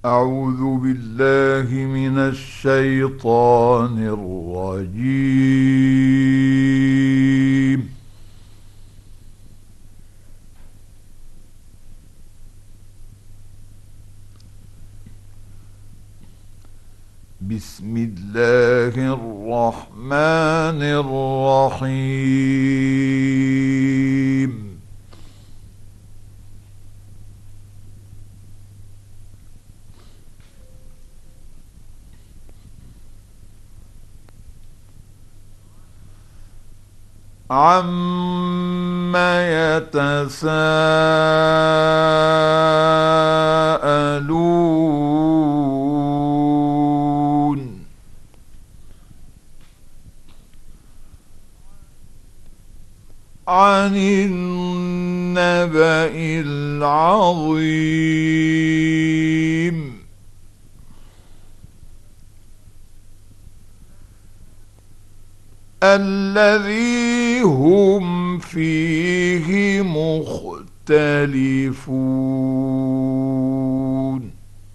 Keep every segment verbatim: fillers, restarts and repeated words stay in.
أعوذ بالله من الشيطان الرجيم. بسم الله الرحمن الرحيم. عَمَّ يتساءلون عن النبأ العظيم الذي هم فيه مختلفون.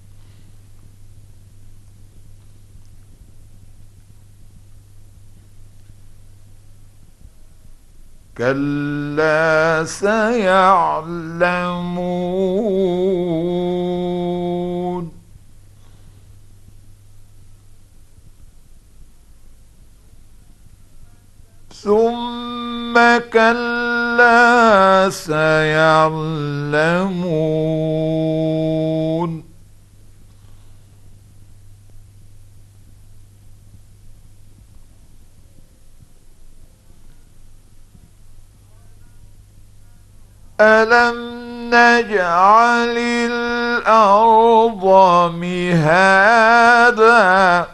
كلا سيعلمون ثم كلا سيعلمون ألم نجعل الأرض مهادا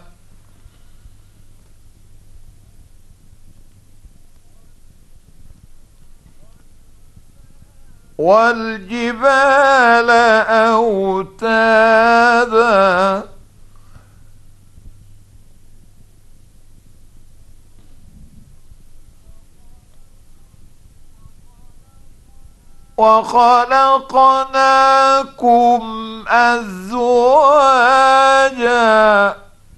والجبال أوتادا وخلقناكم أزواجا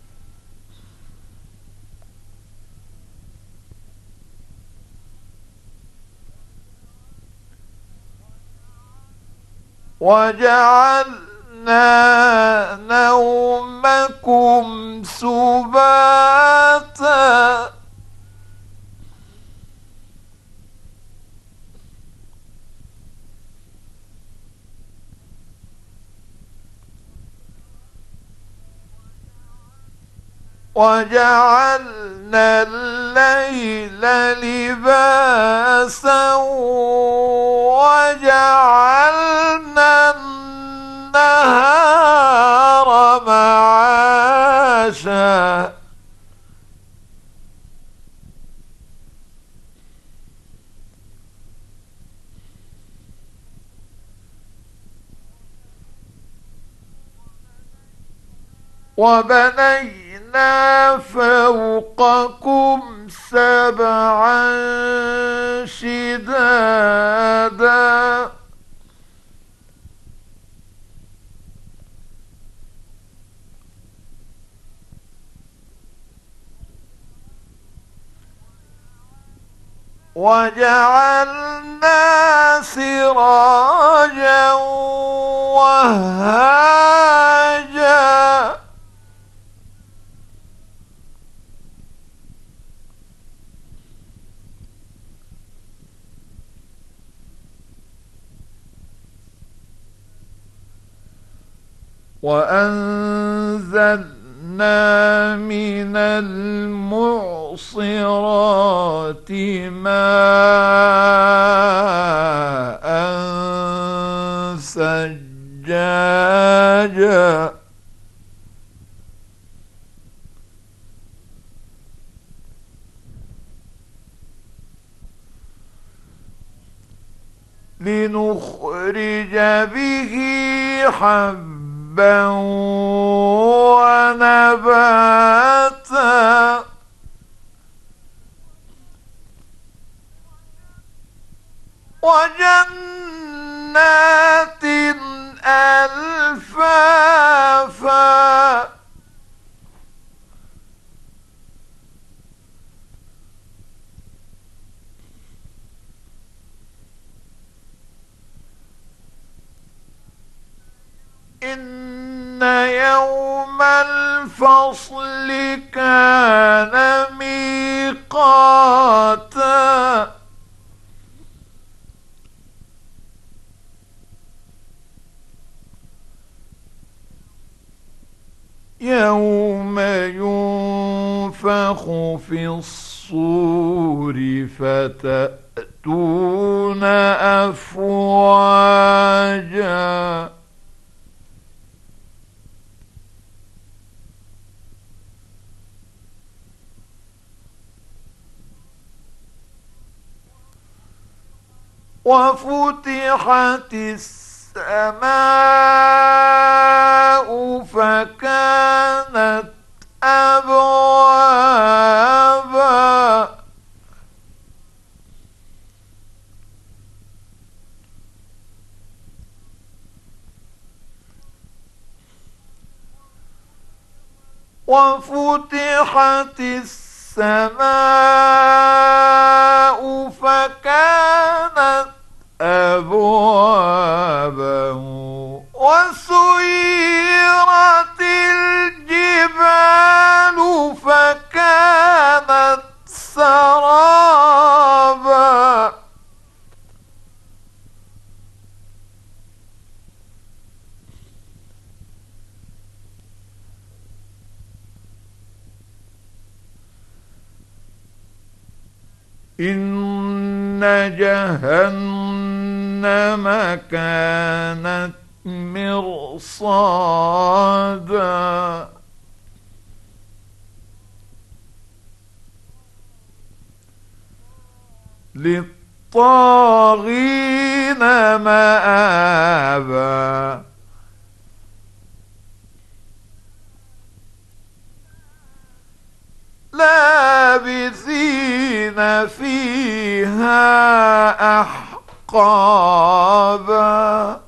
وجعلنا نومكم سباتا وجعلنا الليل لباسا وجعلنا النهار معاشا وبنينا فوقكم سبعا شدادا وجعلنا سراجا وهاجا وأنزلنا من المعصرات ماء ثجاجا لنخرج به حبا ونباتا وجنات ألفافا إن يوم الفصل كان ميقاتا يوم ينفخ في الصور فتأتون أفواجا وفتحت السماء فكانت أبوابا وفتحت السماء فكانت أبوابا وسيرت الجبال فكانت سرابا إن جهنم كانت مرصادا للطاغين مآبا لابثين فيها أحقابا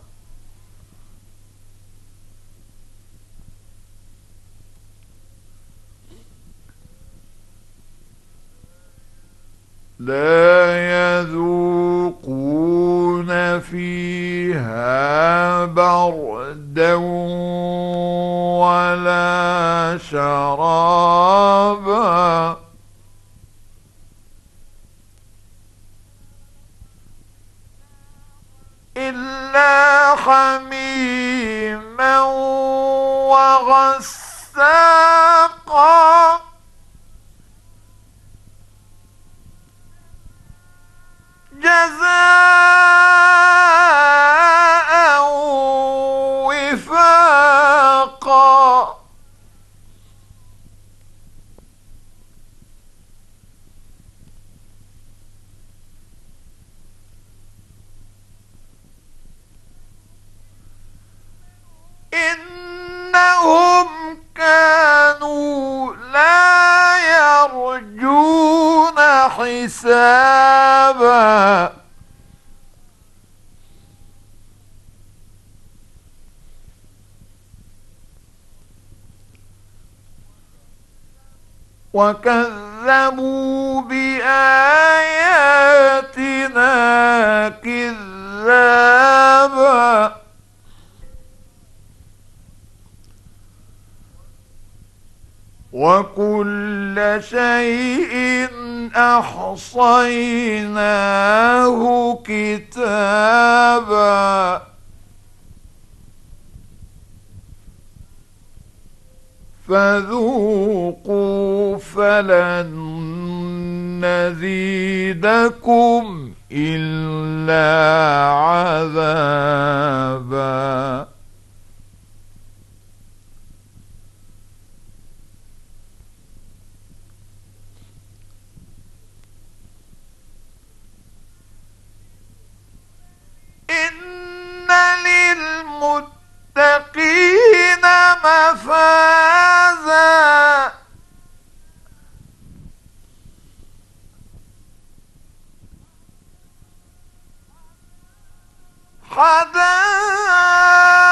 لا يذوقون فيها بردا ولا شرابا إلا حميما وغساقا جزاء وفاقا إنهم كانوا لا يرجون حسابا وكذبوا بآياتنا كذابا وكل شيء أحصيناه كتابا فذوقوا فلن نزيدكم إلا عذابا إن للمتقين مفازا حدائق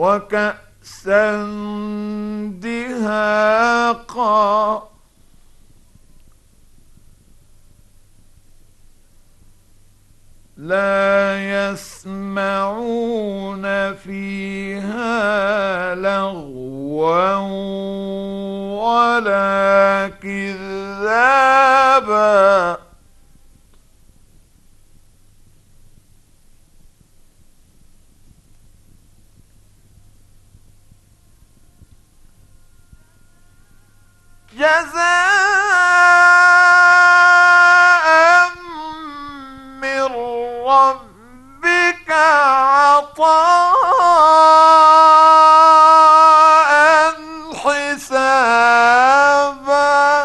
وكأسا دهاقا لا يسمعون فيها لغوا ولا كذابا جزاء من ربك عطاء حسابا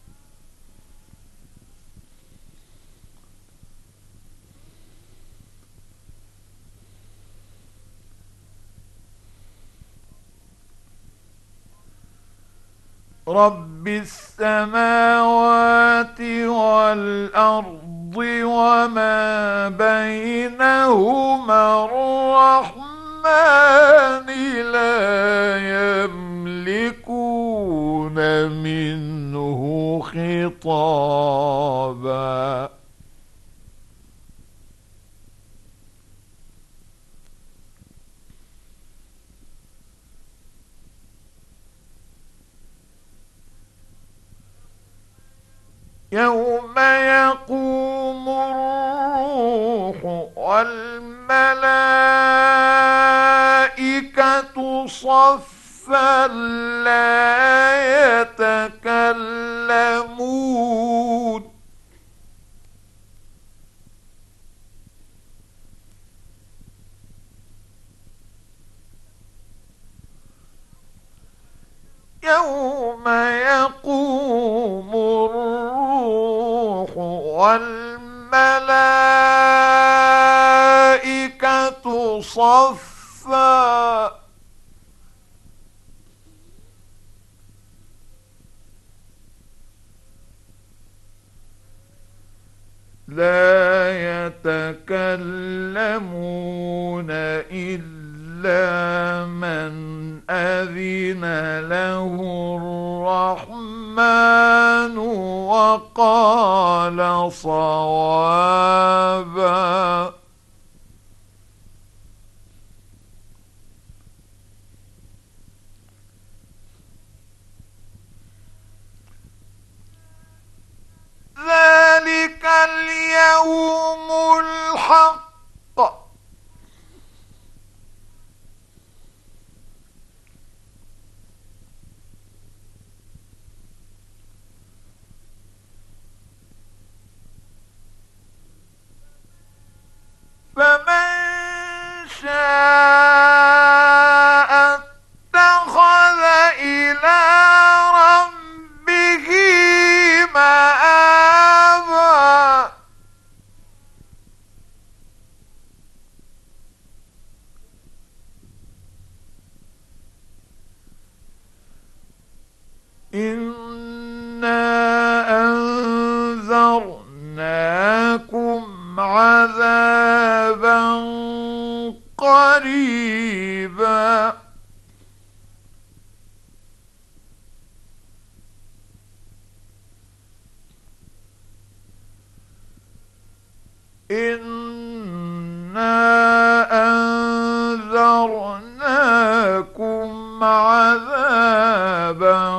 رب السماوات والأرض وما بينهما الرحمن لا يملكون منه خطابا يوم يقوم الروح والملائكة صفا لا يتكلمون يوم يقوم الروح والملائكة صفا لا يتكلمون إلا من أذن له الرحمن وقال صوابا ذلك اليوم الحق فمن شاء اتخذ إلى ربه مآبا إنا أنذرناكم عذابا قريبا إنا أنذرناكم عذابا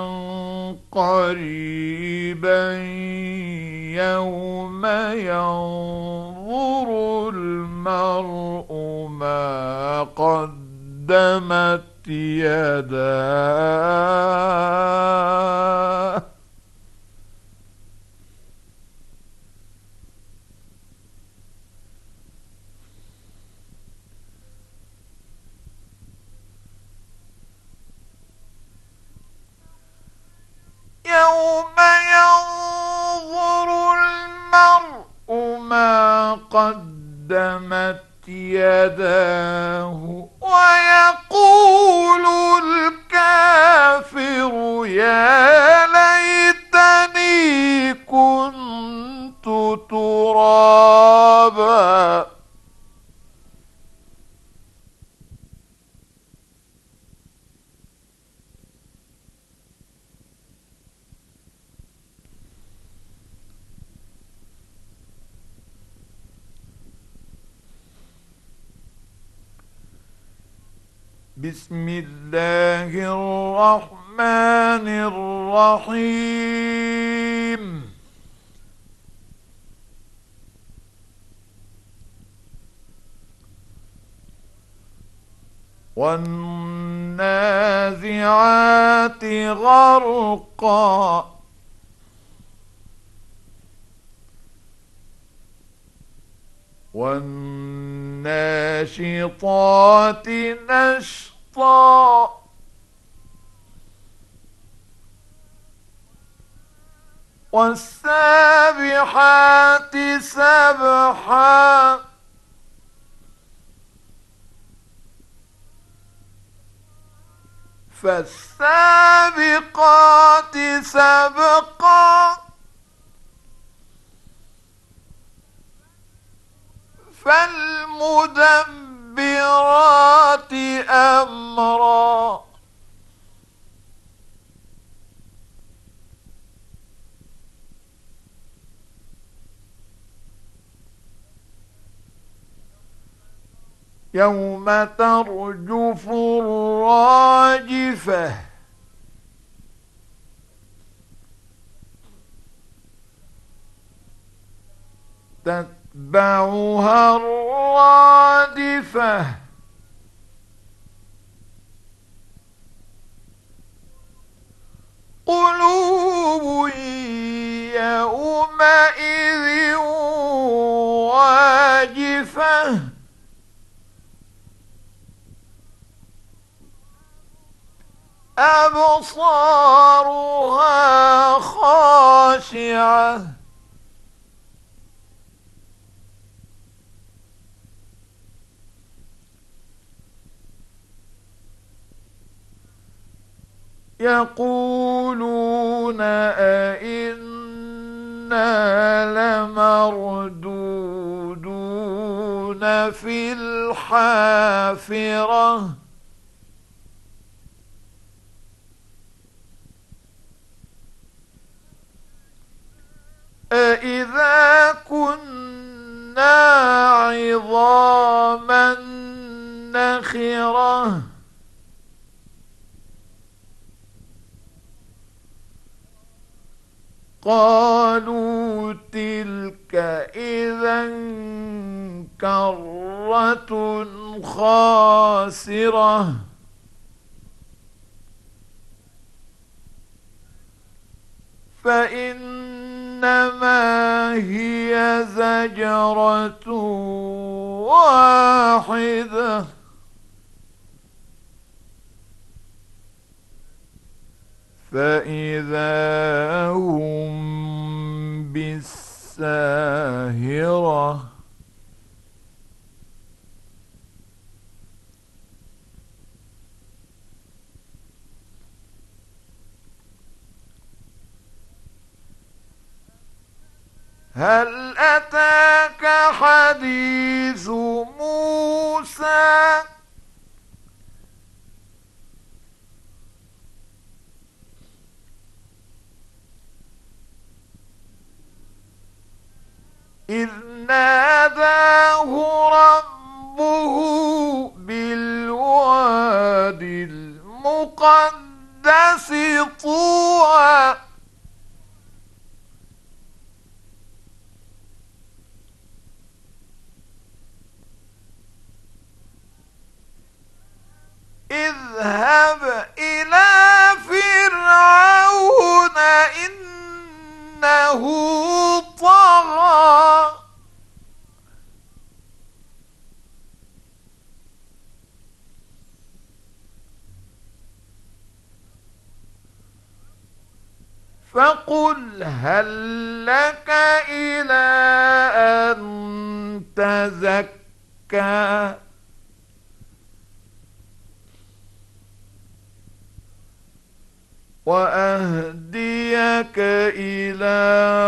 قريبا يوم ينظر المرء ما قدمت يداه يوم ينظر المرء ما قدمت يداه ويقول الكافر يا ليتني كنت ترابا. بسم الله الرحمن الرحيم والنازعات غرقا والناشطات نشطا والسابحات سبحا فالسابقات سبقا فالمدبرات أمرا يوم ترجف الراجفة تتبعها الرادفة قلوب يومئذ واجفة أبصارها خاشعة يقولون أئنا لمردودون في الحافرة أئذا كنا عظاما نخرة قالوا تلك إذا كرة خاسرة فإنما هي زجرة واحدة فإذا هم بالساهرة هل أتاك حديث موسى إذ ناداه ربه بالواد المقدس طوى اذهب إلى فرعون إنه طغى فقل هل لك إلى أن تزكى وأهديك إلى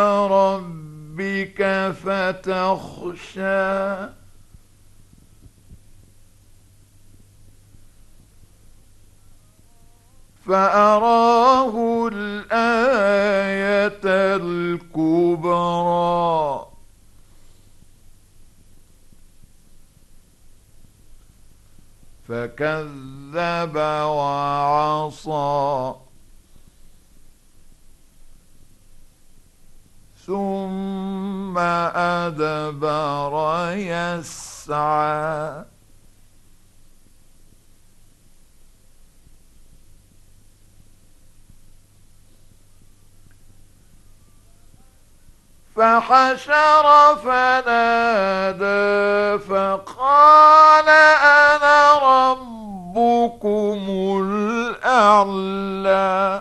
ربك فتخشى فأراه الآية الكبرى فكذب وعصى ثم أدبر يسعى فحشر فنادى فقال أنا ربكم الأعلى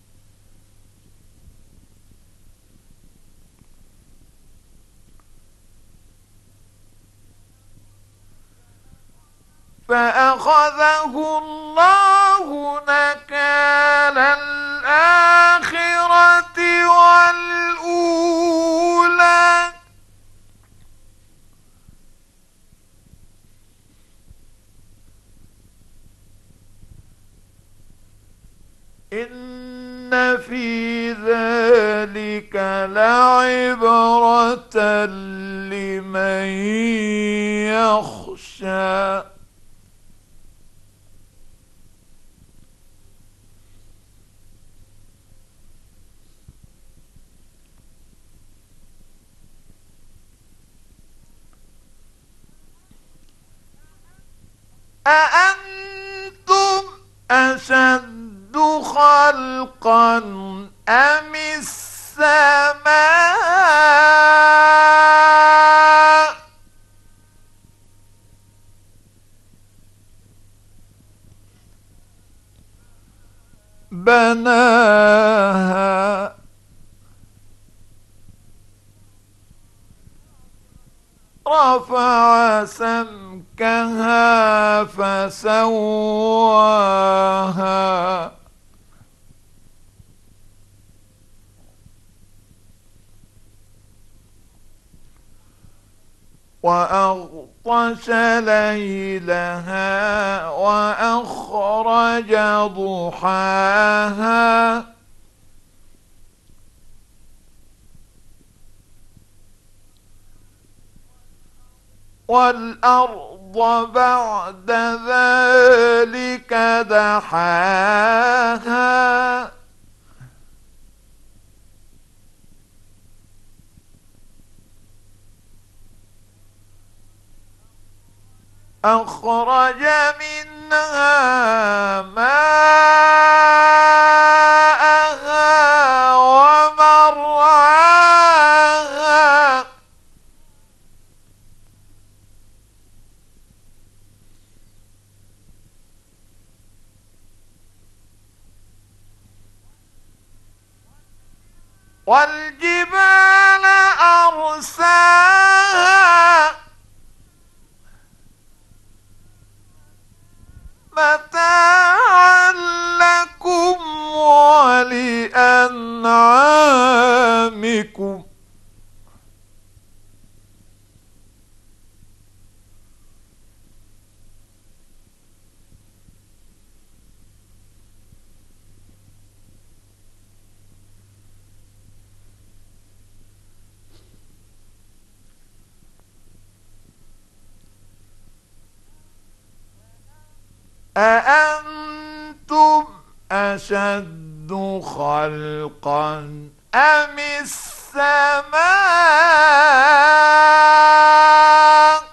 فأخذه الله نكال الآخرة والأولى إن في ذلك لعبرة لمن يخشى أأنتم أشد خلقا أم السماء بناها رفع سمكها فسواها وأغطش ليلها وأخرج ضحاها والأرض بعد ذلك دحاها أخرج منها ماءها ومرعاها والجبال أرساها متاعا لكم ولأنعامكم أأنتم أشد خلقا أم السماء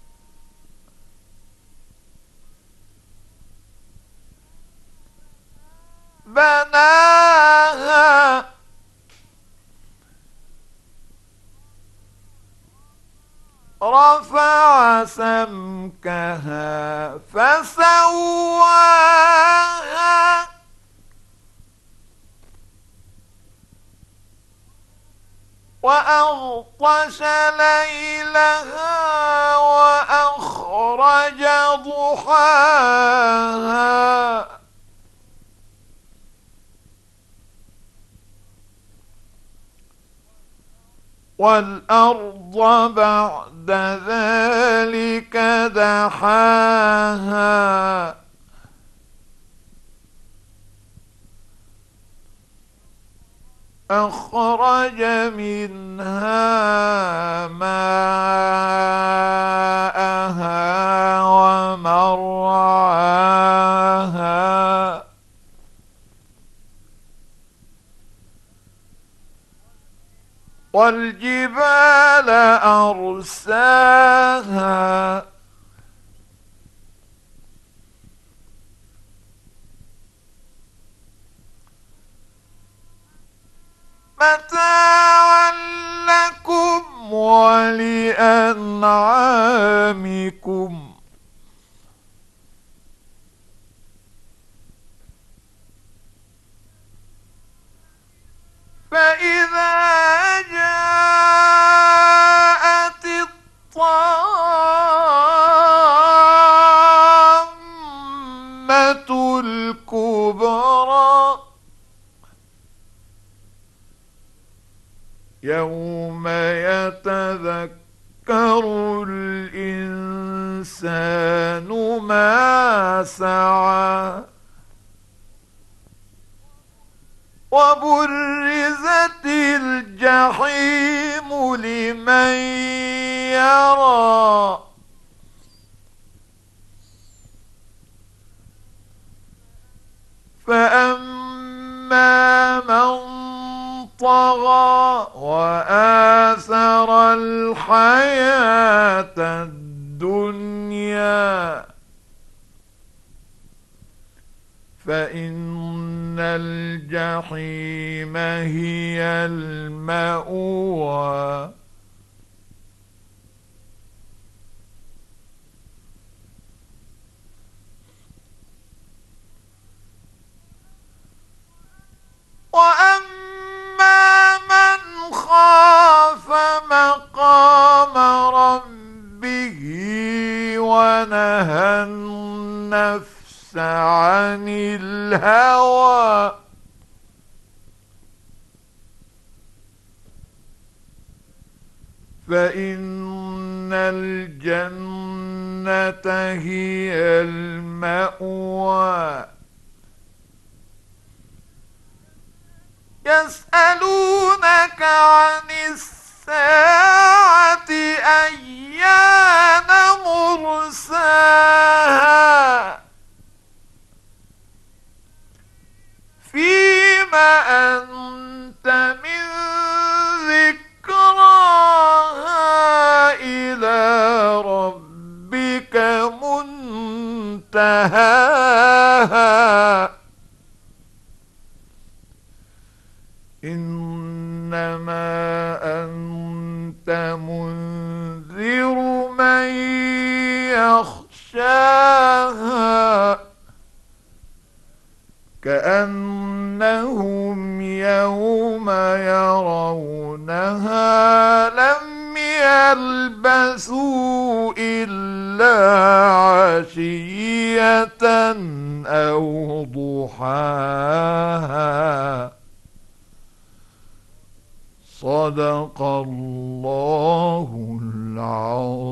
بناها رفع سمكها فسواها وأغطش ليلها وأخرج ضحاها والأرض بعد ذلك دحاها أخرج منها ماءها ومرعاها والجبال أرساها متاعا لكم ولأنعامكم فإذا جاءت الطامة الكبرى يوم يتذكر الإنسان ما سعى وبرزت الجحيم لمن يرى فأما من طغى وآثر الحياة الدنيا فإن الجحيم هي المأوى وأما من خاف مقام ربه ونهى النفس عن الهوى فإن الجنة هي المأوى يسألونك عن الساعة أيان مرساها فيم أنت من ذكراها إلى ربك منتهاها إنما أنت منذر من يخشاها كأنهم يوم يرونها لم يلبثوا إلا عشية أو ضحاها صدق الله العظيم.